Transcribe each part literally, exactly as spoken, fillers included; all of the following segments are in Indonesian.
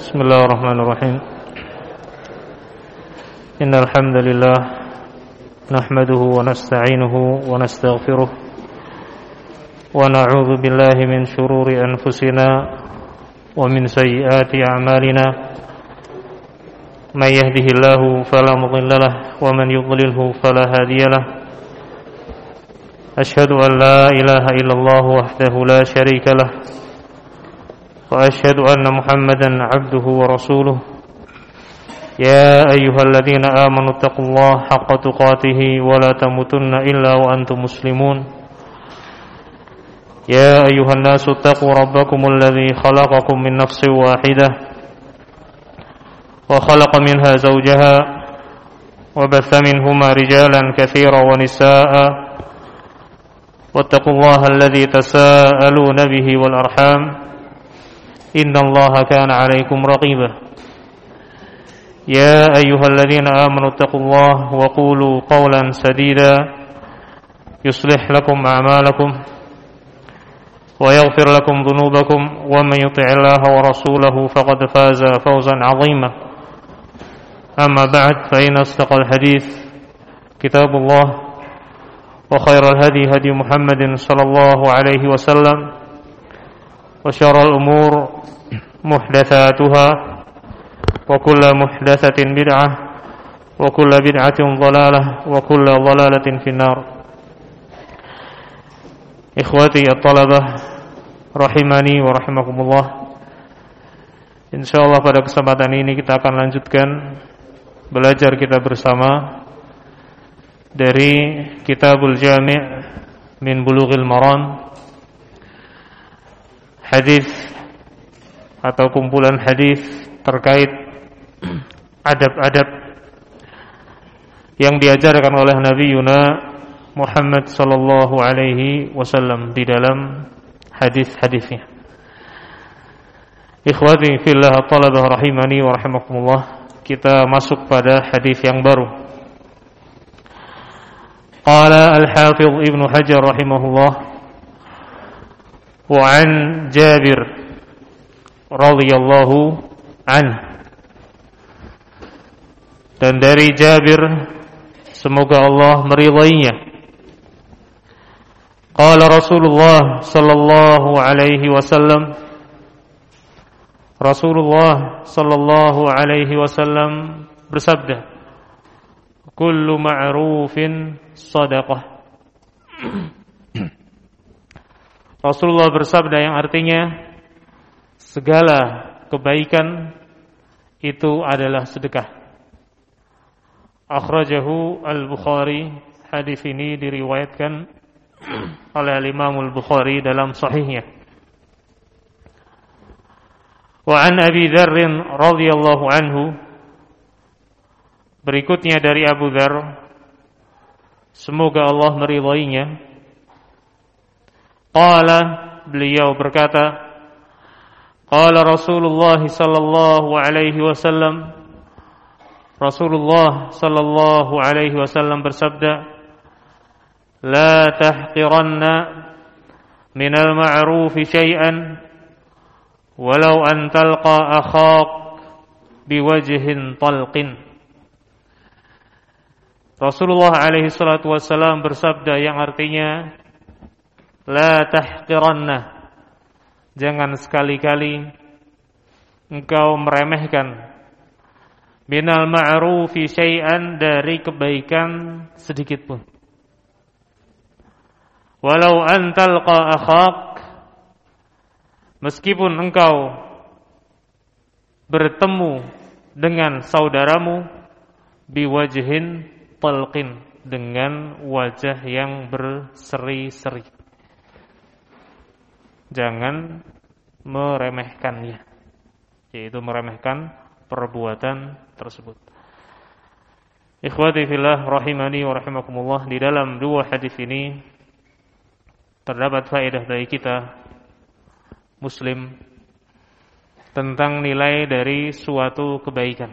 Bismillahirrahmanirrahim. Innal hamdalillah nahmaduhu wa nasta'inuhu wa nastaghfiruh wa na'udzu billahi min shururi anfusina wa min sayyiati a'malina. May yahdihillahu fala mudilla lahu wa man yudlilhu fala hadiya lahu. Ashhadu an la ilaha illallah wahdahu la syarika lahu wa ashhadu anna Muhammadan 'abduhu wa rasuluh. Ya ayyuhalladzina amanu taqullaha haqqa tuqatih wa la tamutunna illa wa antum muslimun. Ya ayyuhan nasu taqu rabbakumul ladzi khalaqakum min nafsin wahidah wa khalaqa minha zawjaha wa batha minhuma rijalan katsiran wa nisaa'a. Wattaqullaha alladzi tasaaluna bihi wal arham. Innallaha kana 'alaikum raqiba. Ya ayyuhalladzina amanu taqullaha wa qulu qawlan sadida yuslih lakum a'malakum wa yaghfir lakum dhunubakum wa may yuti'illaha wa rasulahu faqad faza fawzan 'azima. Amma ba'd, fa inna asdaqal hadits kitabullah wa khairal hadi hadi Muhammadin sallallahu alaihi wasallam wa syarrul umur muhdatsatuha wa kullu muhdatsatin bid'ah wa kullu bid'atin dhalalah wa kullu dhalalatin finnar. Ikhwati at-talabah rahimani wa rahimakumullah. Insyaallah pada kesempatan ini kita akan lanjutkan belajar kita bersama dari Kitabul Jami' min Bulughil Maram, hadis atau kumpulan hadis terkait adab-adab yang diajarkan oleh Nabi Yuna Muhammad sallallahu alaihi wasallam di dalam hadis-hadisnya. Ikhwati fillah talabah rahimani wa rahimakumullah, kita masuk pada hadis yang baru. Qala al-Hafidh Ibnu Hajar rahimahullah wa an Jabir radhiyallahu anhu, dan dari Jabir semoga Allah meridainya, qala Rasulullah sallallahu alaihi wasallam, Rasulullah sallallahu alaihi wasallam bersabda, kullu ma'rufin shadaqah. Rasulullah bersabda yang artinya segala kebaikan itu adalah sedekah. Akhrajahu al-Bukhari. Hadis ini diriwayatkan oleh Imam al-Bukhari dalam sahihnya. Wa an Abi Dzar radhiyallahu anhu, berikutnya dari Abu Dzar semoga Allah meridainya. Qala, beliau berkata, qala Rasulullah sallallahu alaihi wasallam, Rasulullah sallallahu alaihi wasallam bersabda, la tahqiranna minal ma'rufi syai'an walau an talqa akhak biwajhin talqin. Rasulullah alaihi salatu wasallam bersabda yang artinya la tahqiranna, jangan sekali-kali engkau meremehkan minal ma'rufi syai'an, dari kebaikan sedikit pun. Walau an talqa akhak, meskipun engkau bertemu dengan saudaramu biwajhin talqin, dengan wajah yang berseri-seri. Jangan meremehkannya, yaitu meremehkan perbuatan tersebut. Ikhwati fillah rahimani wa rahimakumullah, di dalam dua hadis ini terdapat faedah bagi kita muslim tentang nilai dari suatu kebaikan,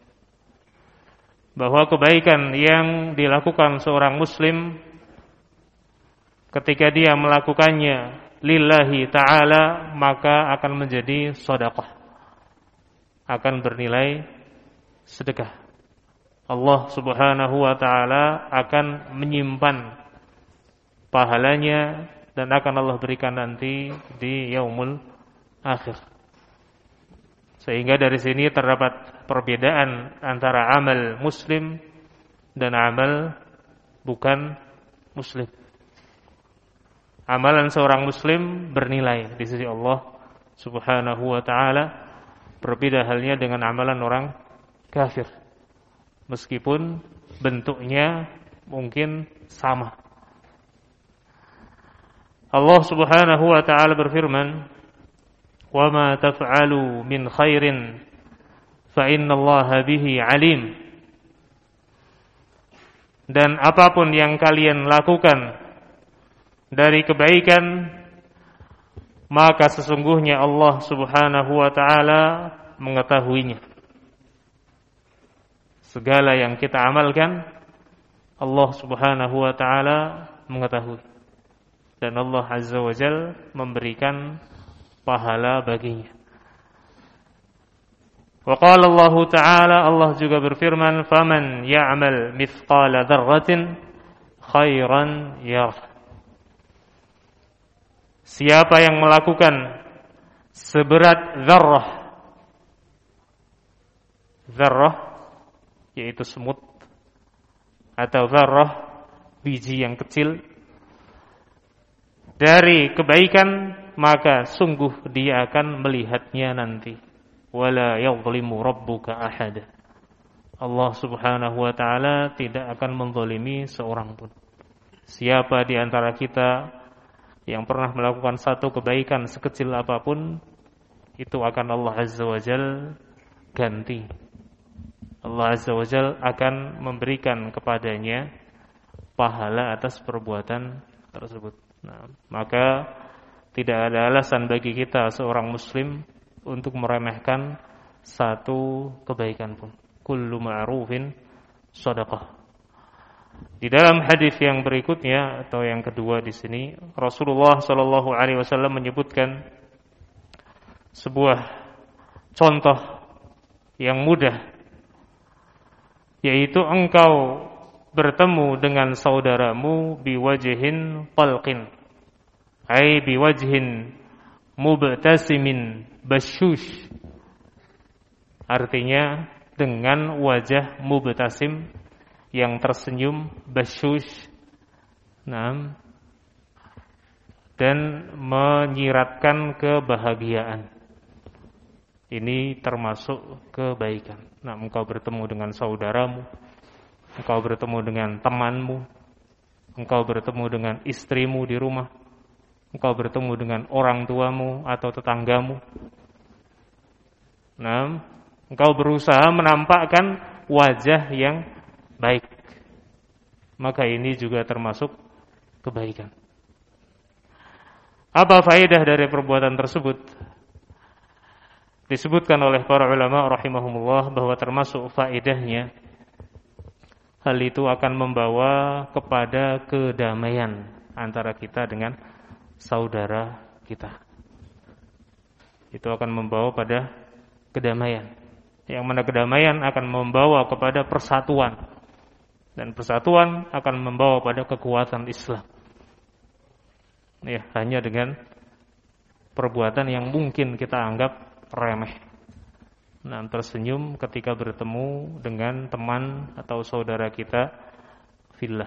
bahwa kebaikan yang dilakukan seorang muslim ketika dia melakukannya lillahi ta'ala, maka akan menjadi sedekah. akan bernilai sedekah. Allah Subhanahu wa taala akan menyimpan pahalanya dan akan Allah berikan nanti di yaumul akhir. Sehingga dari sini terdapat perbedaan antara amal muslim dan amal bukan muslim. Amalan seorang muslim bernilai di sisi Allah Subhanahu wa taala, berbeda halnya dengan amalan orang kafir. Meskipun bentuknya mungkin sama. Allah Subhanahu wa taala berfirman, "Wa ma taf'alu min khairin fa innallaha bihi 'alim." Dan apapun yang kalian lakukan dari kebaikan, maka sesungguhnya Allah Subhanahu wa taala mengetahuinya. Segala yang kita amalkan, Allah Subhanahu wa taala mengetahui. Dan Allah Azza wa Jalla memberikan pahala baginya. Wa qala Allah taala, Allah juga berfirman, "Faman ya'mal mithqala dzarratin khairan yarah." Siapa yang melakukan seberat dzarrah, dzarrah yaitu semut atau dzarrah biji yang kecil dari kebaikan, maka sungguh dia akan melihatnya nanti. Wala yadhlimu rabbuka ahada. Allah Subhanahu wa taala tidak akan menzalimi seorang pun. Siapa di antara kita yang pernah melakukan satu kebaikan sekecil apapun, itu akan Allah Azza wa Jalla ganti. Allah Azza wa Jalla akan memberikan kepadanya pahala atas perbuatan tersebut. Nah, maka tidak ada alasan bagi kita seorang muslim untuk meremehkan satu kebaikan pun. Kullu ma'rufin shadaqah. Di dalam hadis yang berikutnya atau yang kedua di sini, Rasulullah sallallahu alaihi wasallam menyebutkan sebuah contoh yang mudah, yaitu engkau bertemu dengan saudaramu biwajhin talqin, ai biwajhin mubtasimin bashush. Artinya dengan wajah mubtasim yang tersenyum, bashush, nah, dan menyiratkan kebahagiaan. Ini termasuk kebaikan. Nah, engkau bertemu dengan saudaramu, engkau bertemu dengan temanmu, engkau bertemu dengan istrimu di rumah, engkau bertemu dengan orang tuamu atau tetanggamu. Nah, engkau berusaha menampakkan wajah yang baik, maka ini juga termasuk kebaikan. Apa faedah dari perbuatan tersebut? Disebutkan oleh para ulama rahimahumullah bahwa termasuk faedahnya, hal itu akan membawa kepada kedamaian antara kita dengan saudara kita. Itu akan membawa pada kedamaian. Yang mana kedamaian akan membawa kepada persatuan. Dan persatuan akan membawa pada kekuatan Islam. Ya, hanya dengan perbuatan yang mungkin kita anggap remeh. Nah, tersenyum ketika bertemu dengan teman atau saudara kita fillah.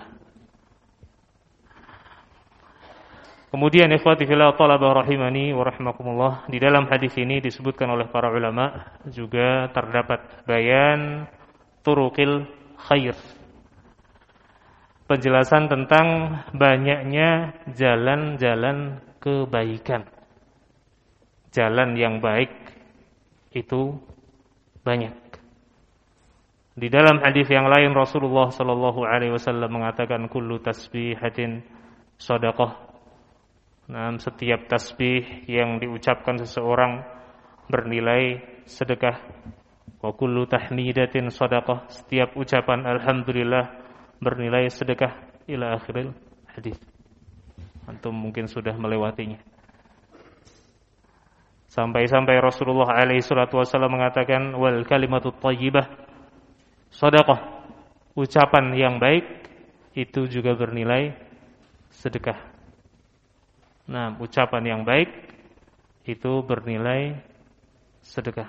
Kemudian ikhwati fillah talabah rahimani wa rahimakumullah, di dalam hadis ini disebutkan oleh para ulama juga terdapat bayan turuqil khair. Penjelasan tentang banyaknya jalan-jalan kebaikan. Jalan yang baik itu banyak. Di dalam hadis yang lain Rasulullah sallallahu alaihi wasallam mengatakan kullu tasbihatin shadaqah. Nah, setiap tasbih yang diucapkan seseorang bernilai sedekah. Wa kullu tahmidatin shadaqah. Setiap ucapan alhamdulillah bernilai sedekah, ila akhiril hadis. Antum mungkin sudah melewatinya. Sampai-sampai Rasulullah alaihi salatu wasallam mengatakan wal kalimatu thayyibah shadaqah. Ucapan yang baik itu juga bernilai sedekah. Nah, ucapan yang baik itu bernilai sedekah.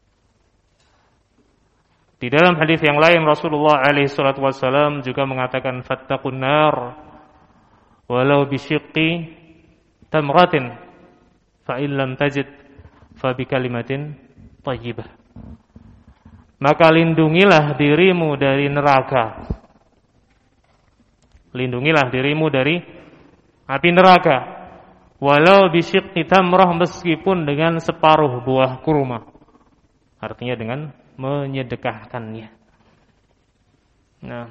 Di dalam hadis yang lain Rasulullah alaihi salatu wasallam juga mengatakan fattaqun nar walau bisyiqqi tamratin fa in lam tajid fa bi kalimatin thayyibah. Maka lindungilah dirimu dari neraka. Lindungilah dirimu dari api neraka walau bisyiqqi tamrah, meskipun dengan separuh buah kurma. Artinya dengan menyedekahkannya. Nah,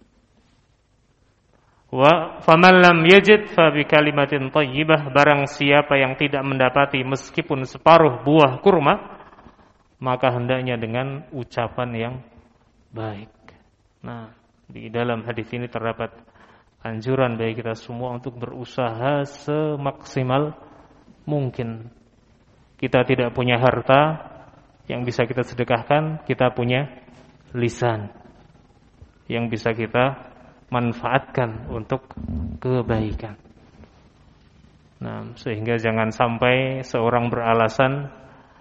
wa faman lam yajid fa bi kalimatin thayyibah, barang siapa yang tidak mendapati meskipun separuh buah kurma, maka hendaknya dengan ucapan yang baik. Nah, di dalam hadis ini terdapat anjuran bagi kita semua untuk berusaha semaksimal mungkin. Kita tidak punya harta yang bisa kita sedekahkan, kita punya lisan yang bisa kita manfaatkan untuk kebaikan. Nah, sehingga jangan sampai seorang beralasan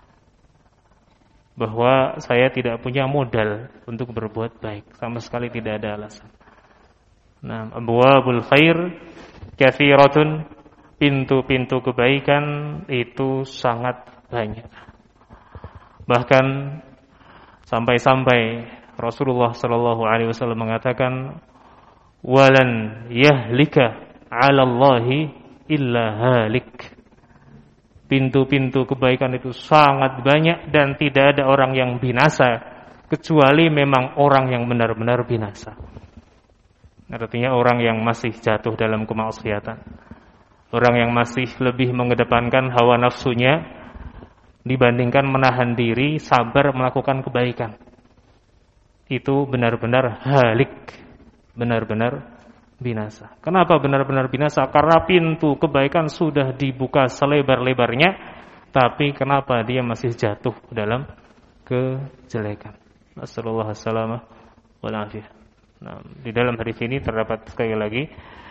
bahwa saya tidak punya modal untuk berbuat baik. Sama sekali tidak ada alasan. Nah, abwabul khair katsiratun, pintu-pintu kebaikan itu sangat banyak. Bahkan sampai-sampai Rasulullah sallallahu alaihi wasallam mengatakan walan yahlika 'ala Allahi illa halik. Pintu-pintu kebaikan itu sangat banyak dan tidak ada orang yang binasa kecuali memang orang yang benar-benar binasa. Artinya orang yang masih jatuh dalam kemaksiatan, orang yang masih lebih mengedepankan hawa nafsunya dibandingkan menahan diri, sabar melakukan kebaikan. Itu benar-benar halik, benar-benar binasa. Kenapa benar-benar binasa? Karena pintu kebaikan sudah dibuka selebar-lebarnya, tapi kenapa dia masih jatuh dalam kejelekan? Nasallallahu alaihi wasallam. Nah, di dalam hadis ini terdapat sekali lagi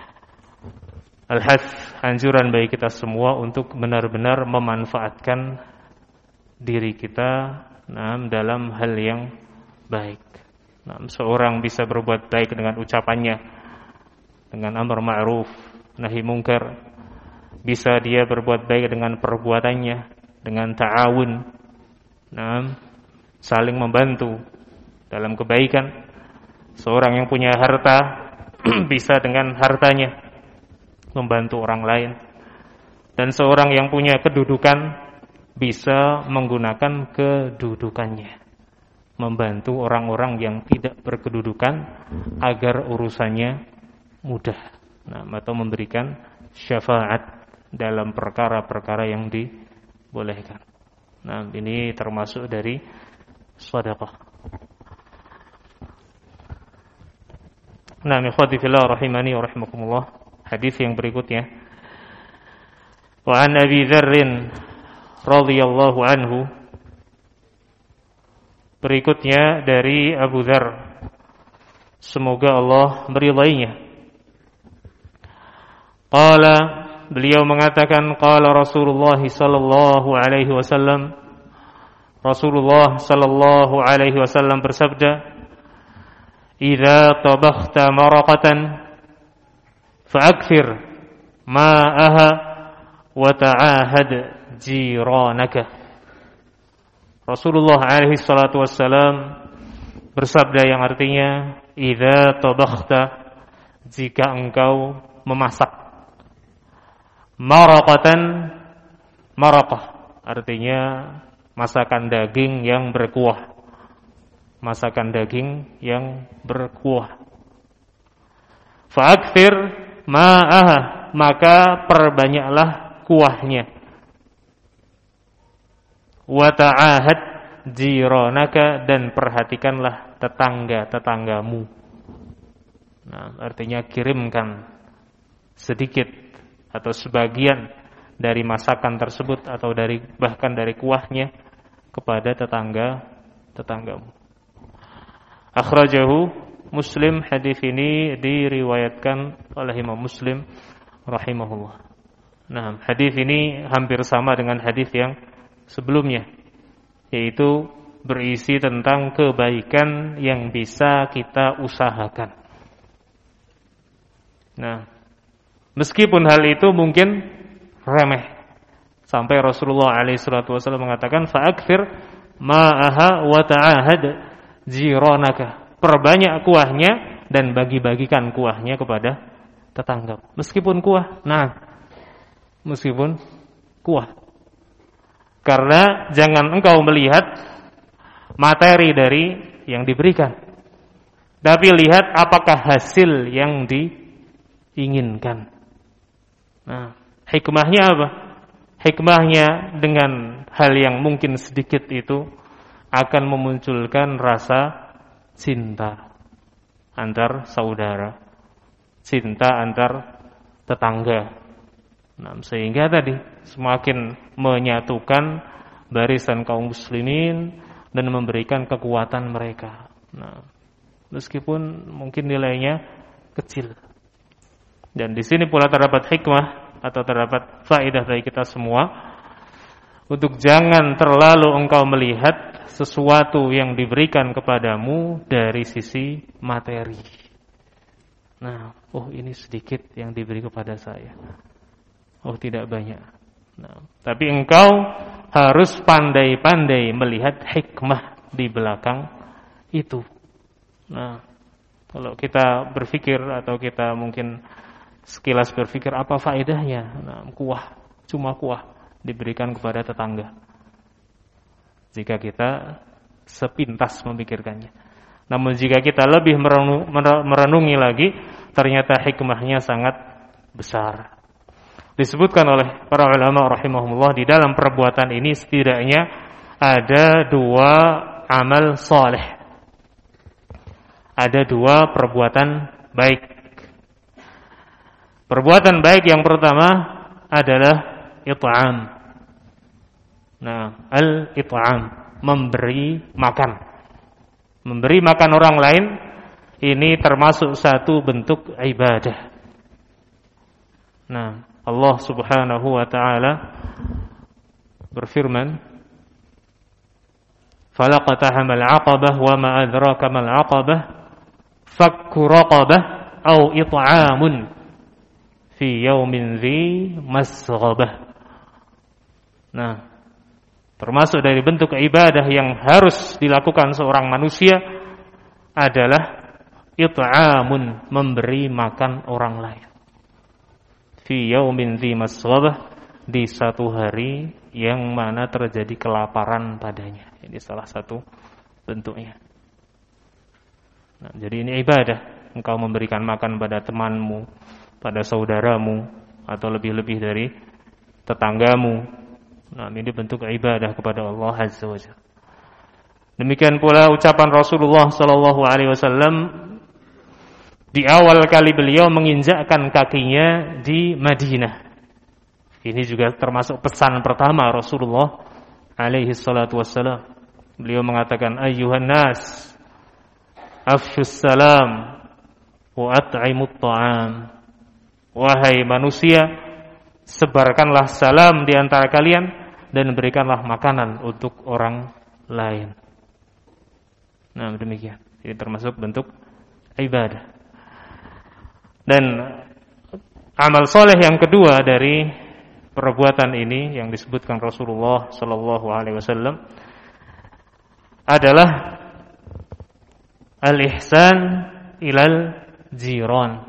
al-hath, anjuran bagi kita semua untuk benar-benar memanfaatkan diri kita nah, dalam hal yang baik. Nah, seorang bisa berbuat baik dengan ucapannya, dengan amar ma'ruf, nahi mungkar. Bisa dia berbuat baik dengan perbuatannya, dengan ta'awun, nah, saling membantu dalam kebaikan. Seorang yang punya harta bisa dengan hartanya membantu orang lain. Dan seorang yang punya kedudukan bisa menggunakan kedudukannya membantu orang-orang yang tidak berkedudukan agar urusannya mudah, nah, atau memberikan syafaat dalam perkara-perkara yang dibolehkan. Nah, ini termasuk dari sedekah. Nah, ikhwati fillah rahimani wa rahimakumullah. Hadis yang berikutnya. Wa an Abi Dzarr radhiyallahu anhu. Berikutnya dari Abu Dzarr, semoga Allah meridainya. Qala, beliau mengatakan qala Rasulullah sallallahu alaihi wasallam, Rasulullah sallallahu alaihi wasallam bersabda, "Idza tabakhta maraqatan fa'akthir ma'aha wa ta'ahad jiranaka." Rasulullah alaihi salatu wassalam bersabda yang artinya, idza tabakhta, jika engkau memasak, maraqatan, maraqah artinya masakan daging yang berkuah, masakan daging yang berkuah. Fa'akthir ma'aha, maka perbanyaklah kuahnya. Wa ta'ahad jiranaka, dan perhatikanlah tetangga-tetanggamu. Nah, artinya kirimkan sedikit atau sebagian dari masakan tersebut atau dari bahkan dari kuahnya kepada tetangga tetanggamu. Akhrajahu Muslim, hadis ini diriwayatkan oleh Imam Muslim rahimahullah. Nah, hadis ini hampir sama dengan hadis yang sebelumnya, yaitu berisi tentang kebaikan yang bisa kita usahakan. Nah, meskipun hal itu mungkin remeh, sampai Rasulullah alaihi salatu wasallam mengatakan fa'akthir ma'aha wa ta'ahad jiranaka, perbanyak kuahnya dan bagi-bagikan kuahnya kepada tetangga. Meskipun kuah, nah, meskipun kuah. Karena jangan engkau melihat materi dari yang diberikan, tapi lihat apakah hasil yang diinginkan. Nah, hikmahnya apa? Hikmahnya dengan hal yang mungkin sedikit itu akan memunculkan rasa cinta antar saudara, cinta antar tetangga. Nah, sehingga tadi semakin menyatukan barisan kaum muslimin dan memberikan kekuatan mereka. Nah, meskipun mungkin nilainya kecil. Dan di sini pula terdapat hikmah atau terdapat faedah bagi kita semua untuk jangan terlalu engkau melihat sesuatu yang diberikan kepadamu dari sisi materi. Nah, oh ini sedikit yang diberi kepada saya. Oh tidak banyak. Nah, tapi engkau harus pandai-pandai melihat hikmah di belakang itu. Nah, kalau kita berpikir atau kita mungkin sekilas berpikir apa faedahnya? Nah, kuah, cuma kuah diberikan kepada tetangga. Jika kita sepintas memikirkannya. Namun jika kita lebih merenungi lagi, ternyata hikmahnya sangat besar. Disebutkan oleh para ulama rahimahumullah, di dalam perbuatan ini setidaknya ada dua amal saleh. Ada dua perbuatan baik. Perbuatan baik yang pertama adalah it'am. Nah, al-it'am, memberi makan. Memberi makan orang lain ini termasuk satu bentuk ibadah. Nah, Allah Subhanahu wa taala berfirman, "Falaqatahamal 'aqabah wa ma adraka mal 'aqabah, fakku raqabah aw it'amun fi yaumin dzi masghabah." Nah, termasuk dari bentuk ibadah yang harus dilakukan seorang manusia adalah it'amun, memberi makan orang lain. Fi yaumin dzi masghabah, di satu hari yang mana terjadi kelaparan padanya. Ini salah satu bentuknya. Nah, jadi ini ibadah. Engkau memberikan makan pada temanmu, pada saudaramu, atau lebih-lebih dari tetanggamu. Nah, ini bentuk ibadah kepada Allah Azza wa Jalla. Demikian pula ucapan Rasulullah sallallahu alaihi wasallam di awal kali beliau menginjakkan kakinya di Madinah. Ini juga termasuk pesan pertama Rasulullah alaihi salatu wassalam. Beliau mengatakan, ayyuhan nas, afshus salam wa at'imut ta'am. Wahai manusia, sebarkanlah salam di antara kalian dan berikanlah makanan untuk orang lain. Nah, demikian. Ini termasuk bentuk ibadah. Dan amal soleh yang kedua dari perbuatan ini yang disebutkan Rasulullah sallallahu alaihi wasallam adalah al-ihsan ilal jiran,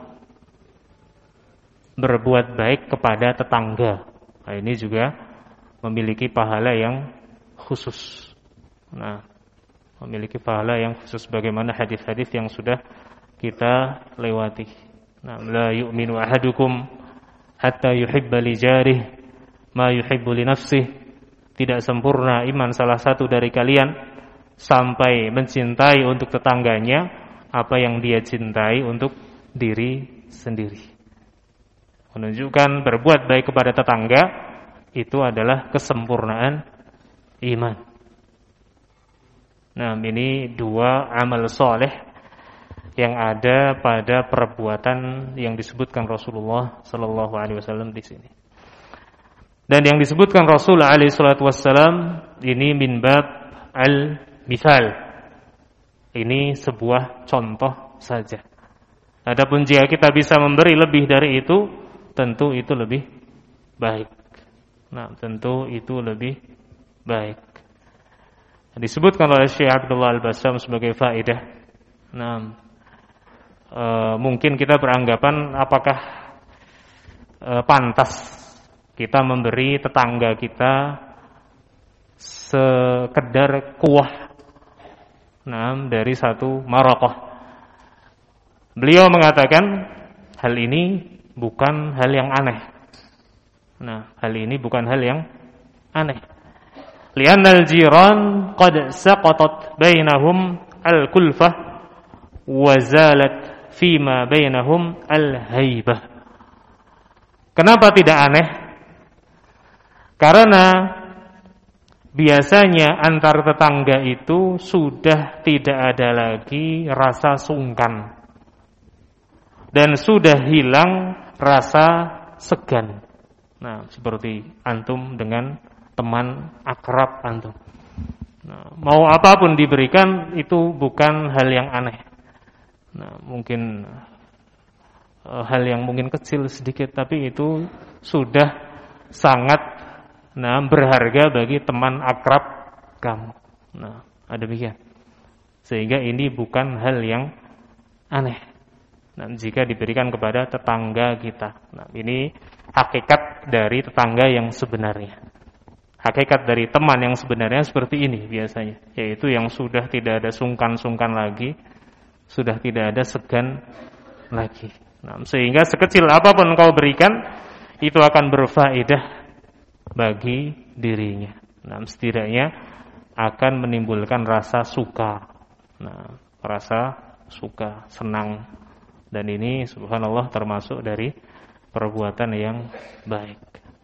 berbuat baik kepada tetangga. Nah, ini juga memiliki pahala yang khusus. Nah, memiliki pahala yang khusus bagaimana hadis-hadis yang sudah kita lewati. Nah, la yu'minu ahadukum hatta yuhibba li jarih ma yuhibbu li nafsih. Tidak sempurna iman salah satu dari kalian sampai mencintai untuk tetangganya apa yang dia cintai untuk diri sendiri. Menunjukkan berbuat baik kepada tetangga itu adalah kesempurnaan iman. Nah, ini dua amal soleh yang ada pada perbuatan yang disebutkan Rasulullah Sallallahu Alaihi Wasallam di sini. Dan yang disebutkan Rasul Alaihi Wasallam ini min bab al-misal. Ini sebuah contoh saja. Adapun jika kita bisa memberi lebih dari itu, tentu itu lebih baik. Nah, tentu itu lebih baik. Disebutkan oleh Syekh Abdullah Al-Bassam sebagai faedah. Nah, e, mungkin kita beranggapan apakah e, pantas kita memberi tetangga kita sekedar kuah, nah, dari satu maraqah. Beliau mengatakan hal ini bukan hal yang aneh. Nah, hal ini bukan hal yang aneh. Li'annal jiran qad saqatat bainahum al-kulfah wa zalat fima bainahum al-haibah. Kenapa tidak aneh? Karena biasanya antar tetangga itu sudah tidak ada lagi rasa sungkan. Dan sudah hilang rasa segan. Nah, seperti antum dengan teman akrab antum. Nah, mau apapun diberikan itu bukan hal yang aneh. Nah, mungkin uh, hal yang mungkin kecil sedikit, tapi itu sudah sangat nah berharga bagi teman akrab kamu. Nah, ada demikian. Sehingga ini bukan hal yang aneh. Nah, jika diberikan kepada tetangga kita. Nah, ini hakikat dari tetangga yang sebenarnya. Hakikat dari teman yang sebenarnya seperti ini biasanya, yaitu yang sudah tidak ada sungkan-sungkan lagi, sudah tidak ada segan lagi. Nah, sehingga sekecil apapun kau berikan, itu akan berfaedah bagi dirinya. Nah, setidaknya akan menimbulkan rasa suka. Nah, rasa suka, senang. Dan ini subhanallah termasuk dari perbuatan yang baik.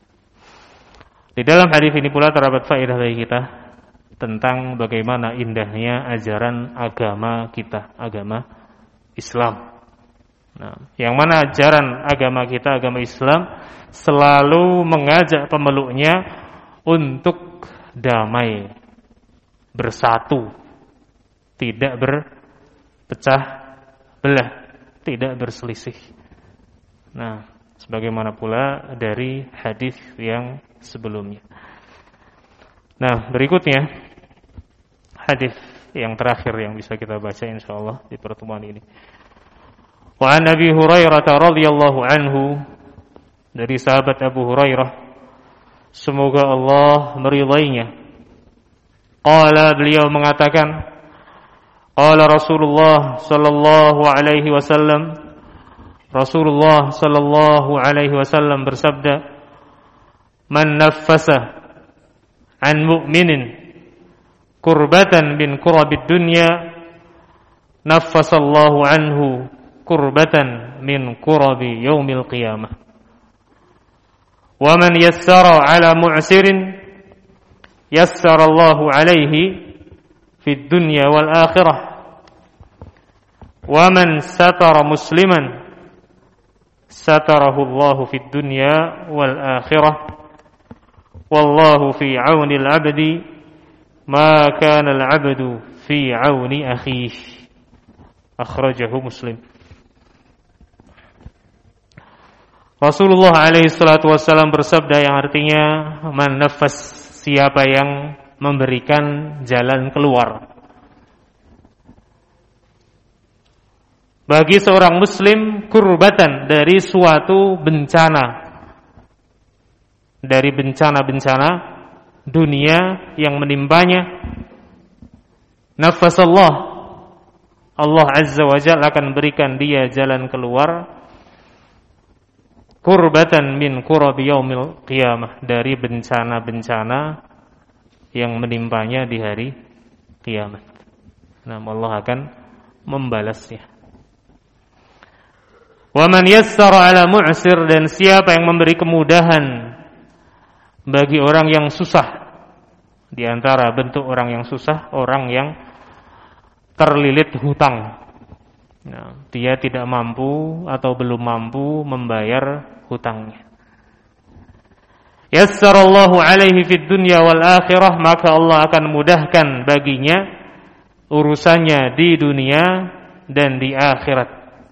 Di dalam hadis ini pula terdapat faedah bagi kita tentang bagaimana indahnya ajaran agama kita, agama Islam. Nah, yang mana ajaran agama kita, agama Islam selalu mengajak pemeluknya untuk damai, bersatu, tidak berpecah belah, tidak berselisih. Nah, sebagaimana pula dari hadis yang sebelumnya. Nah, berikutnya hadis yang terakhir yang bisa kita baca insyaallah di pertemuan ini. Wa an Abi Hurairah radhiyallahu anhu, dari sahabat Abu Hurairah, semoga Allah meridainya. Qala, beliau mengatakan, qala Rasulullah sallallahu alaihi wasallam, Rasulullah sallallahu alaihi wasallam bersabda, man naffasa an mu'minin kurbatan min kurabid dunya, naffasallahu anhu kurbatan min kurabi yaumil qiyamah. Wa man yassara ala mu'sirin yassarallahu alaihi fid dunya wal akhirah. Wa man satara musliman satarahu Allahu fid dunya wal akhirah. Wallahu fi 'auni al-'abdi ma kana al-'abdu fi 'auni akhihi. Akhrajahu Muslim. Rasulullah alaihi salatu wasallam bersabda yang artinya man nafas, siapa yang memberikan jalan keluar bagi seorang muslim, kurbatan, dari suatu bencana, dari bencana-bencana dunia yang menimpanya, nafasallah, Allah azza wa jalla akan berikan dia jalan keluar, kurbatan min kurabi yaumil qiyamah, dari bencana-bencana yang menimpanya di hari kiamat. Nah, Allah akan membalasnya. Wa man yassara ala mu'sir, dan siapa yang memberi kemudahan bagi orang yang susah. Di antara bentuk orang yang susah, orang yang terlilit hutang. Nah, dia tidak mampu atau belum mampu membayar hutangnya. Yassarallahu alaihi fid dunya wal akhirah, maka Allah akan mudahkan baginya urusannya di dunia dan di akhirat.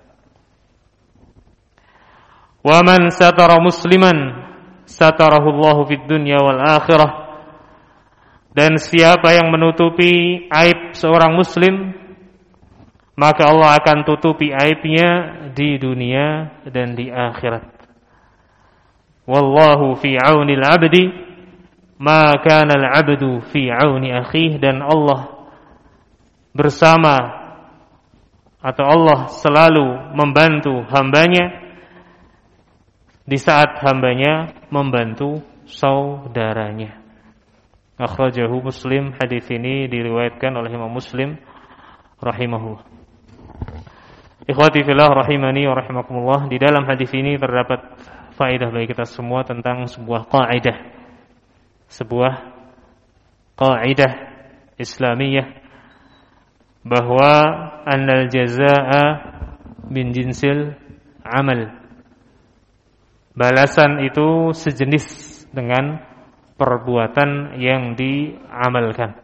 Wa man satara musliman satarahu Allahu fid dunya wal akhirah. Dan siapa yang menutupi aib seorang muslim, maka Allah akan tutupi aibnya di dunia dan di akhirat. Wallahu fi auni al-'abdi ma kana al-'abdu fi auni akhihi, dan Allah bersama atau Allah selalu membantu hambanya di saat hambanya membantu saudaranya. Akhrajahu Muslim, hadis ini diriwayatkan oleh Imam Muslim rahimahullah. Ikhwati fillah rahimani wa rahimakumullah, di dalam hadis ini terdapat faedah bagi kita semua tentang sebuah kaidah, sebuah kaidah Islamiyah, bahwa annal jazaa'a min jinsil amal. Balasan itu sejenis dengan perbuatan yang diamalkan.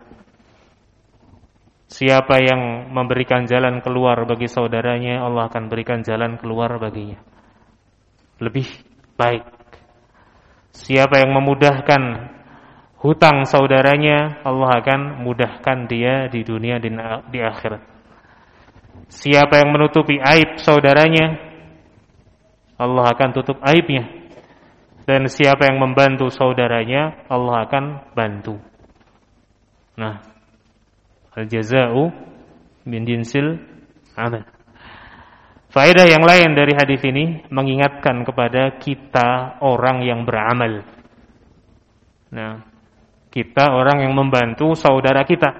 Siapa yang memberikan jalan keluar bagi saudaranya, Allah akan berikan jalan keluar baginya lebih baik. Siapa yang memudahkan hutang saudaranya, Allah akan mudahkan dia di dunia dan di akhirat. Siapa yang menutupi aib saudaranya, Allah akan tutup aibnya. Dan siapa yang membantu saudaranya, Allah akan bantu. Nah, al-jazaa'u min jinsil amal. Faedah yang lain dari hadis ini mengingatkan kepada kita orang yang beramal. Nah, kita orang yang membantu saudara kita,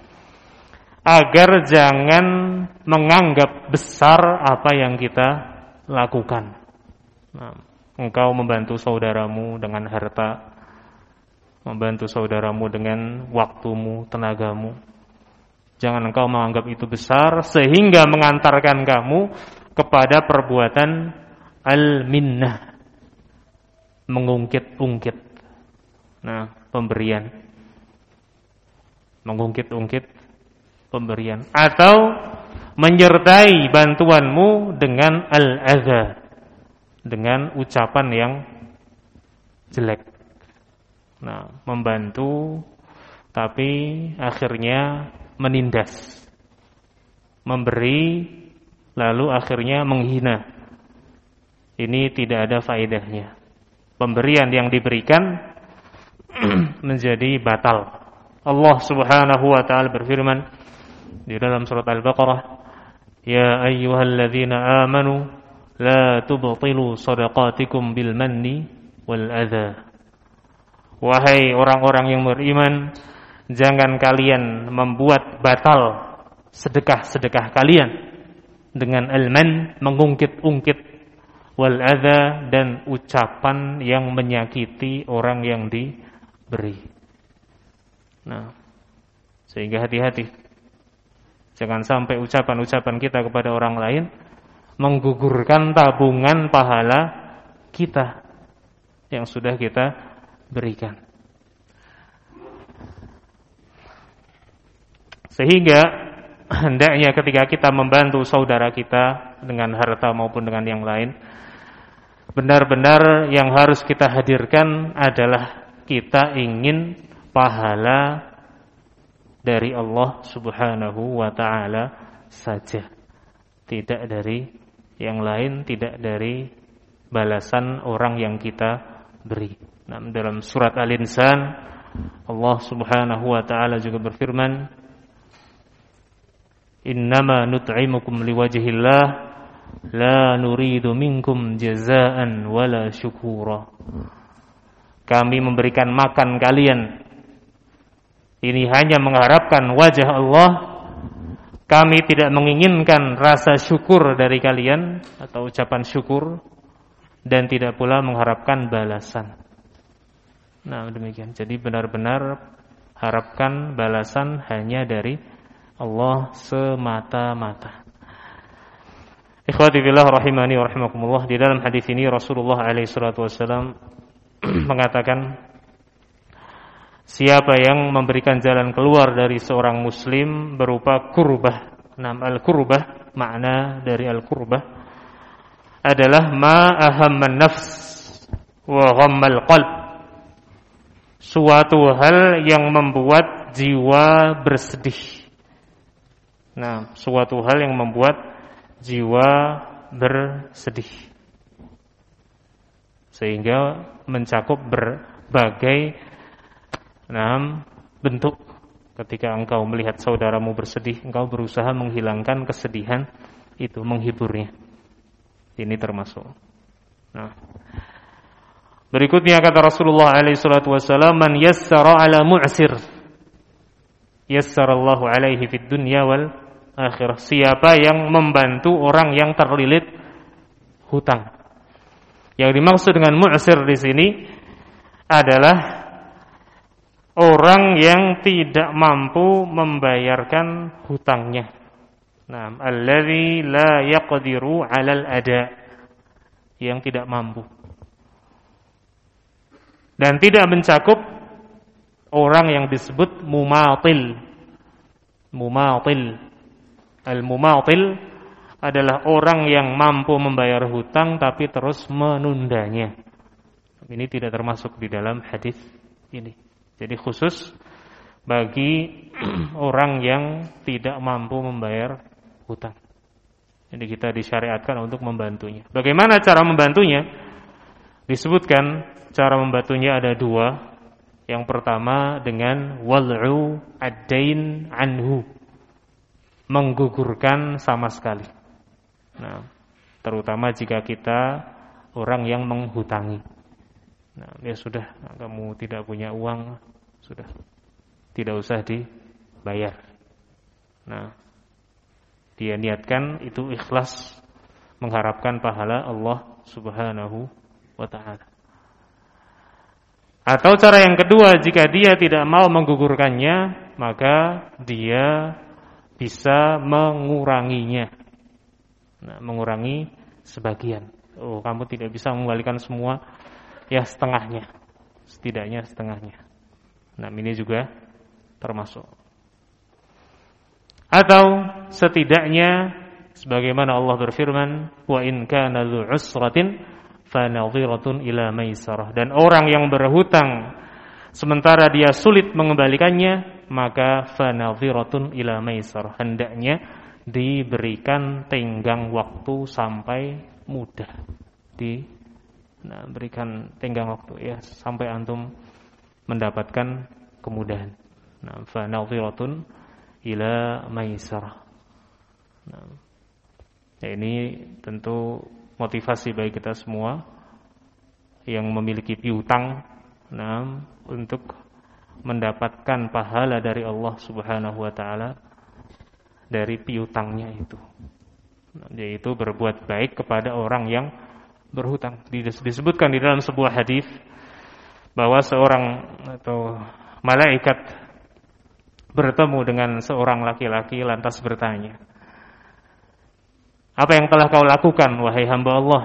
agar jangan menganggap besar apa yang kita lakukan. Nah, engkau membantu saudaramu dengan harta, membantu saudaramu dengan waktumu, tenagamu. Jangan engkau menganggap itu besar sehingga mengantarkan kamu kepada perbuatan al-minnah, mengungkit-ungkit. Nah, pemberian, mengungkit-ungkit pemberian, atau menyertai bantuanmu dengan al-adza, dengan ucapan yang jelek. Nah, membantu tapi akhirnya menindas, memberi lalu akhirnya menghina. Ini tidak ada faedahnya. Pemberian yang diberikan menjadi batal. Allah Subhanahu wa taala berfirman di dalam surat Al-Baqarah, "Ya ayyuhalladzina amanu la tubtilu shadaqatikum bil manni wal adza." Wahai orang-orang yang beriman, jangan kalian membuat batal sedekah-sedekah kalian dengan al-man, mengungkit-ungkit, wal adza, dan ucapan yang menyakiti orang yang diberi. Nah, sehingga hati-hati, jangan sampai ucapan-ucapan kita kepada orang lain menggugurkan tabungan pahala kita yang sudah kita berikan. Sehingga hendaknya ketika kita membantu saudara kita dengan harta maupun dengan yang lain, benar-benar yang harus kita hadirkan adalah kita ingin pahala dari Allah Subhanahu wa ta'ala saja, tidak dari yang lain, tidak dari balasan orang yang kita beri. Nah, dalam surat Al-Insan Allah Subhanahu wa ta'ala juga berfirman, "Innama nut'imukum liwajhillah la nuridu minkum jazaan wala syukura." Kami memberikan makan kalian ini hanya mengharapkan wajah Allah. Kami tidak menginginkan rasa syukur dari kalian atau ucapan syukur, dan tidak pula mengharapkan balasan. Nah, demikian. Jadi benar-benar harapkan balasan hanya dari Allah semata-mata. Ikhwati fillah rahimani wa rahimakumullah, di dalam hadis ini Rasulullah alaihi salatu wasallam mengatakan, siapa yang memberikan jalan keluar dari seorang muslim berupa kurbah. Nam al-kurbah, makna dari al-kurbah adalah ma ahamman nafs wa ghammal qalb. Suatu hal yang membuat jiwa bersedih. Nah, suatu hal yang membuat jiwa bersedih, sehingga mencakup berbagai nah, bentuk. Ketika engkau melihat saudaramu bersedih, engkau berusaha menghilangkan kesedihan itu, menghiburnya. Ini termasuk. Nah, berikutnya kata Rasulullah alaihi salatu wasallam, man yassara ala mu'sir yassarallahu alaihi fid dunya wal akhirah. Siapa yang membantu orang yang terlilit hutang. Yang dimaksud dengan mu'sir di sini adalah orang yang tidak mampu membayarkan hutangnya. Nah, allazi la yaqdiru 'alal ada, yang tidak mampu. Dan tidak mencakup orang yang disebut mumatil. Mumatil. Al-mumatil adalah orang yang mampu membayar hutang tapi terus menundanya. Ini tidak termasuk di dalam hadis ini. Jadi khusus bagi orang yang tidak mampu membayar hutang. Jadi kita disyariatkan untuk membantunya. Bagaimana cara membantunya? Disebutkan cara membantunya ada dua. Yang pertama dengan wal'u ad-dain anhu, menggugurkan sama sekali. Nah, terutama jika kita orang yang menghutangi. Nah, ya sudah, kamu tidak punya uang, sudah, tidak usah dibayar. Nah, dia niatkan itu ikhlas mengharapkan pahala Allah Subhanahu wa ta'ala. Atau cara yang kedua, jika dia tidak mau menggugurkannya, maka dia bisa menguranginya. Nah, mengurangi sebagian. Oh, kamu tidak bisa mengembalikan semua, ya setengahnya, setidaknya setengahnya. Nah, ini juga termasuk. Atau setidaknya sebagaimana Allah berfirman, wa in kana dzu usratin fanadhiratun ila maisarah. Dan orang yang berhutang sementara dia sulit mengembalikannya, maka fanadhiratun ila maisarah, hendaknya diberikan tenggang waktu sampai mudah. Di nah, berikan tenggang waktu ya sampai antum mendapatkan kemudahan. Nah, fanadhiratun ila maisarah. Nah, ya ini tentu motivasi bagi kita semua yang memiliki piutang, nah, untuk mendapatkan pahala dari Allah Subhanahu wa taala dari piutangnya itu. Nah, yaitu berbuat baik kepada orang yang berhutang. Disebutkan di dalam sebuah hadis bahwa seorang atau malaikat bertemu dengan seorang laki-laki lantas bertanya, apa yang telah kau lakukan wahai hamba Allah?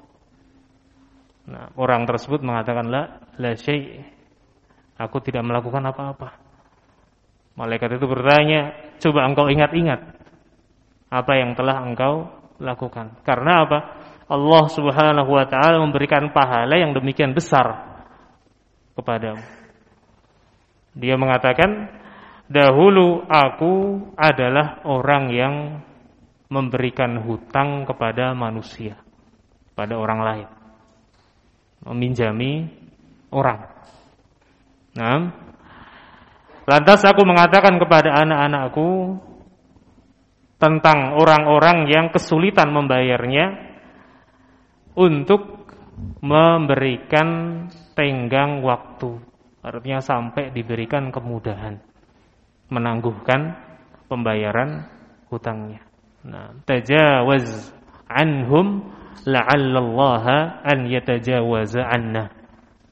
Nah, orang tersebut mengatakan la la syai', aku tidak melakukan apa-apa. Malaikat itu bertanya, coba engkau ingat-ingat apa yang telah engkau lakukan. Karena apa? Allah Subhanahu wa taala memberikan pahala yang demikian besar kepadamu. Dia mengatakan, dahulu aku adalah orang yang memberikan hutang kepada manusia, pada orang lain, meminjami orang. Nah, lantas aku mengatakan kepada anak-anakku tentang orang-orang yang kesulitan membayarnya untuk memberikan tenggang waktu, artinya sampai diberikan kemudahan menangguhkan pembayaran hutangnya. Nah, tajawaz anhum la'allallaha an yatajawaza anna.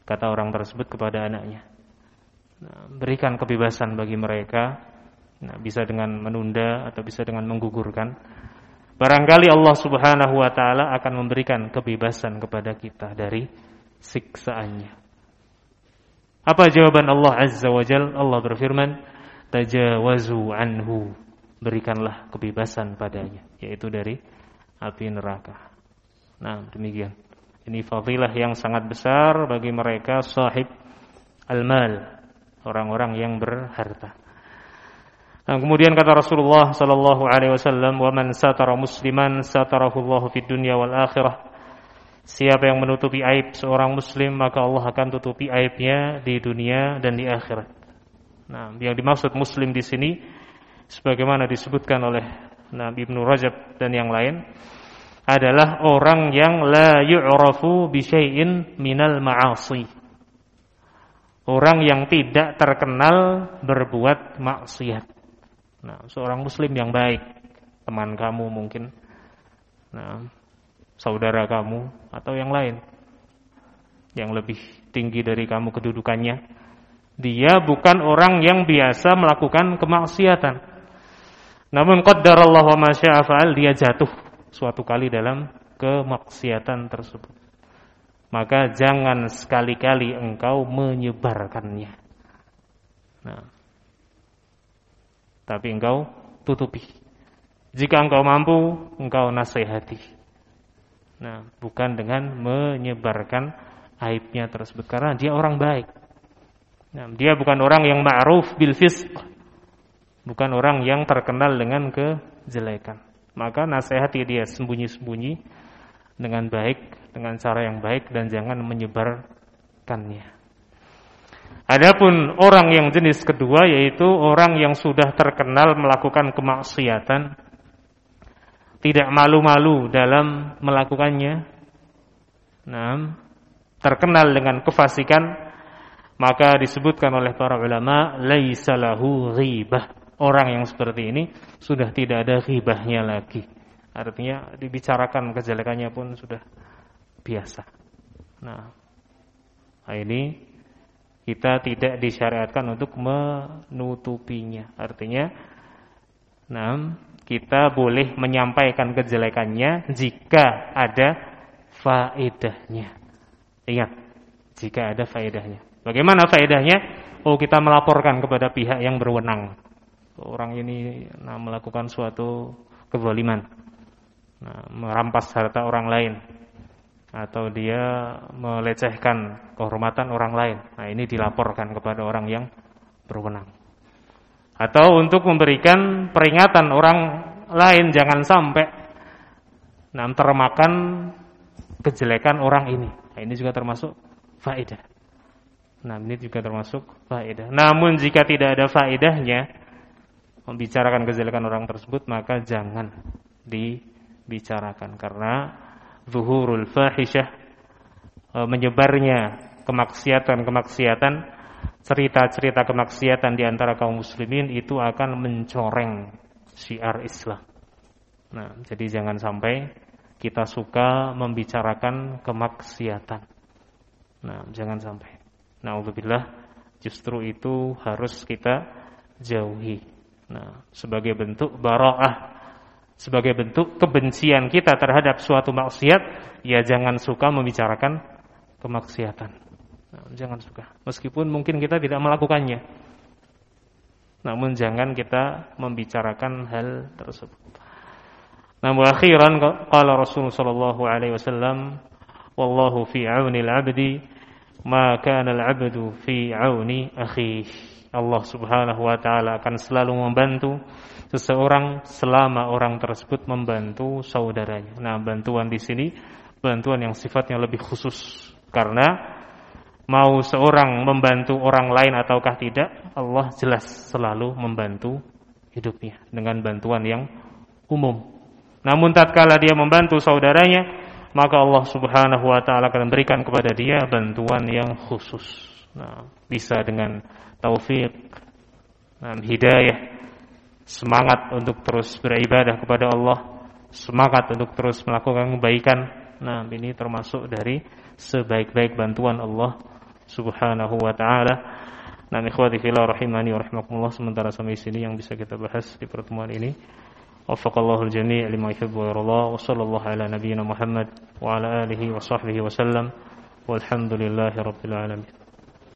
kata orang tersebut kepada anaknya. Nah, berikan kebebasan bagi mereka. Nah, bisa dengan menunda atau bisa dengan menggugurkan. Barangkali Allah Subhanahu wa taala akan memberikan kebebasan kepada kita dari siksaannya. Apa jawaban Allah Azza wa Jalla? Allah berfirman, tajawazu anhu, berikanlah kebebasan padanya, yaitu dari api neraka. Nah, demikian. Ini fadilah yang sangat besar bagi mereka sahib al-mal, orang-orang yang berharta. Nah, kemudian kata Rasulullah sallallahu alaihi wasallam, "Wa man satara musliman satarahu Allah fid dunya wal akhirah." Siapa yang menutupi aib seorang muslim, maka Allah akan tutupi aibnya di dunia dan di akhirat. Nah, yang dimaksud muslim di sini sebagaimana disebutkan oleh Nabi Ibnu Rajab dan yang lain adalah orang yang la yu'rafu bi syai'in minal ma'asi. Orang yang tidak terkenal berbuat maksiat. Nah, seorang muslim yang baik, teman kamu mungkin, nah, saudara kamu atau yang lain yang lebih tinggi dari kamu kedudukannya, dia bukan orang yang biasa melakukan kemaksiatan. Namun qaddarallahu wa ma syaa fa'al, dia jatuh suatu kali dalam kemaksiatan tersebut. Maka jangan sekali-kali engkau menyebarkannya. Nah, tapi engkau tutupi. Jika engkau mampu, engkau nasihati. Nah, bukan dengan menyebarkan aibnya tersebut, karena dia orang baik. Nah, dia bukan orang yang ma'ruf bil fisq, bukan orang yang terkenal dengan kejelekan. Maka nasihati dia sembunyi-sembunyi dengan baik, dengan cara yang baik, dan jangan menyebarkannya. Adapun orang yang jenis kedua, yaitu orang yang sudah terkenal melakukan kemaksiatan, tidak malu-malu dalam melakukannya, nah, terkenal dengan kefasikan, maka disebutkan oleh para ulama, laisa lahu ghibah. Orang yang seperti ini sudah tidak ada ghibahnya lagi. Artinya dibicarakan kejelekannya pun sudah biasa. Nah, ini kita tidak disyariatkan untuk menutupinya. Artinya, nah, kita boleh menyampaikan kejelekannya jika ada faedahnya. Ingat, jika ada faedahnya. Bagaimana faedahnya? Oh, kita melaporkan kepada pihak yang berwenang. Orang ini nah, melakukan suatu kezaliman, nah, merampas harta orang lain, atau dia melecehkan kehormatan orang lain. Nah, ini dilaporkan kepada orang yang berwenang. Atau untuk memberikan peringatan orang lain jangan sampai nah, termakan kejelekan orang ini. Nah, ini juga termasuk faedah. Nah, ini juga termasuk faedah. Namun jika tidak ada faedahnya, membicarakan kejelekan orang tersebut, maka jangan dibicarakan, karena zuhurul fahisyah, menyebarnya kemaksiatan-kemaksiatan, cerita-cerita kemaksiatan di antara kaum muslimin itu akan mencoreng syiar Islam. Nah, jadi jangan sampai kita suka membicarakan kemaksiatan. Nah, jangan sampai. Na'udzubillah, justru itu harus kita jauhi. Nah, sebagai bentuk bara'ah, sebagai bentuk kebencian kita terhadap suatu maksiat, ya jangan suka membicarakan kemaksiatan. Nah, jangan suka. Meskipun mungkin kita tidak melakukannya, namun jangan kita membicarakan hal tersebut. Namun akhiran qala Rasulullah sallallahu alaihi wasallam, wallahu fi 'auni al-'abdi ma kana al-'abdu fi 'auni akhihi. Allah Subhanahu wa taala akan selalu membantu seseorang selama orang tersebut membantu saudaranya. Nah, bantuan di sini bantuan yang sifatnya lebih khusus, karena mau seorang membantu orang lain ataukah tidak, Allah jelas selalu membantu hidupnya dengan bantuan yang umum. Namun tatkala dia membantu saudaranya, maka Allah Subhanahu wa taala akan memberikan kepada dia bantuan yang khusus. Nah, bisa dengan taufik dan hidayah, semangat untuk terus beribadah kepada Allah, semangat untuk terus melakukan kebaikan. Nah, ini termasuk dari sebaik-baik bantuan Allah Subhanahu wa taala. Nah, ikhwati fillah rahimani wa rahimakumullah, sementara sampai sini yang bisa kita bahas di pertemuan ini. Waffaqallahu al-jami' lima yuhibbu wa yarda. Wa sallallahu ala nabiyyina Muhammad wa ala alihi wa sahbihi wa sallam. Walhamdulillahi rabbil alamin.